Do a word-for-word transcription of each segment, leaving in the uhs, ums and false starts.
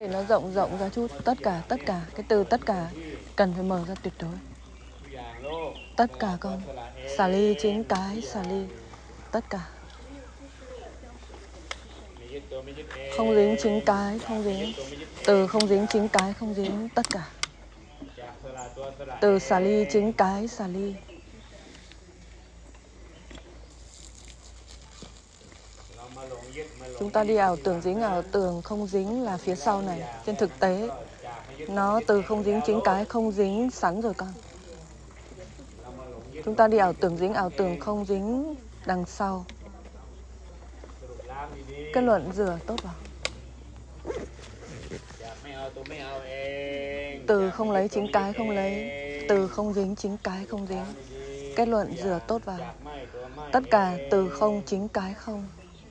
Thì nó rộng rộng ra chút. Tất cả, tất cả. Cái từ tất cả cần phải mở ra tuyệt đối. Tất cả con. Xả ly chính cái, xả ly. Tất cả. Không dính chính cái, không dính. Từ không dính chính cái, không dính. Tất cả. Từ xả ly chính cái, xả ly. Chúng ta đi ảo tưởng dính ảo tưởng không dính là phía sau này. Trên thực tế nó từ không dính chính cái không dính sẵn rồi con. Chúng ta đi ảo tưởng dính ảo tưởng không dính đằng sau. Kết luận rửa tốt vào. Từ không lấy chính cái không lấy. Từ không dính chính cái không dính. Kết luận rửa tốt vào. Tất cả từ không chính cái không.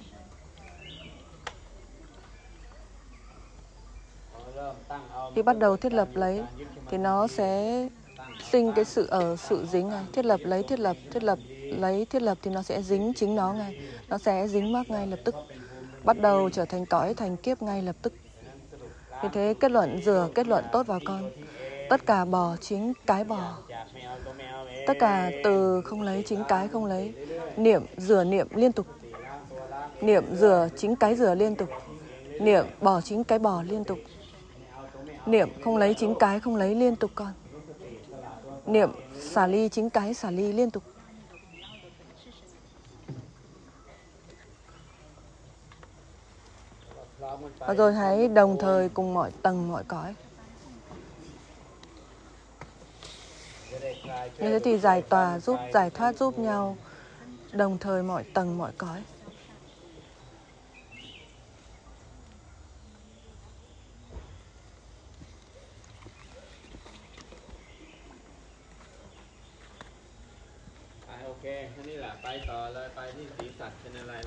Khi bắt đầu thiết lập lấy thì nó sẽ sinh cái sự ở sự dính ngay. Thiết lập lấy thiết lập thiết lập lấy thiết lập thì nó sẽ dính chính nó ngay. Nó sẽ dính mắc ngay lập tức. Bắt đầu trở thành cõi thành kiếp ngay lập tức. Vì thế kết luận rửa kết luận tốt vào con. Tất cả bỏ chính cái bỏ. Tất cả từ không lấy chính cái không lấy. Niệm rửa niệm liên tục. Niệm rửa chính cái rửa liên tục. Niệm bỏ chính cái bỏ liên tục. Niệm không lấy chính cái không lấy liên tục con. Niệm xả ly chính cái xả ly liên tục. Và rồi hãy đồng thời cùng mọi tầng mọi cõi. Như thế thì giải tỏa giúp giải thoát giúp nhau. Đồng thời mọi tầng mọi cõi. โอเคทีนี้แหละไปต่อเลยไปที่ศรีสัตว์เป็นอะไร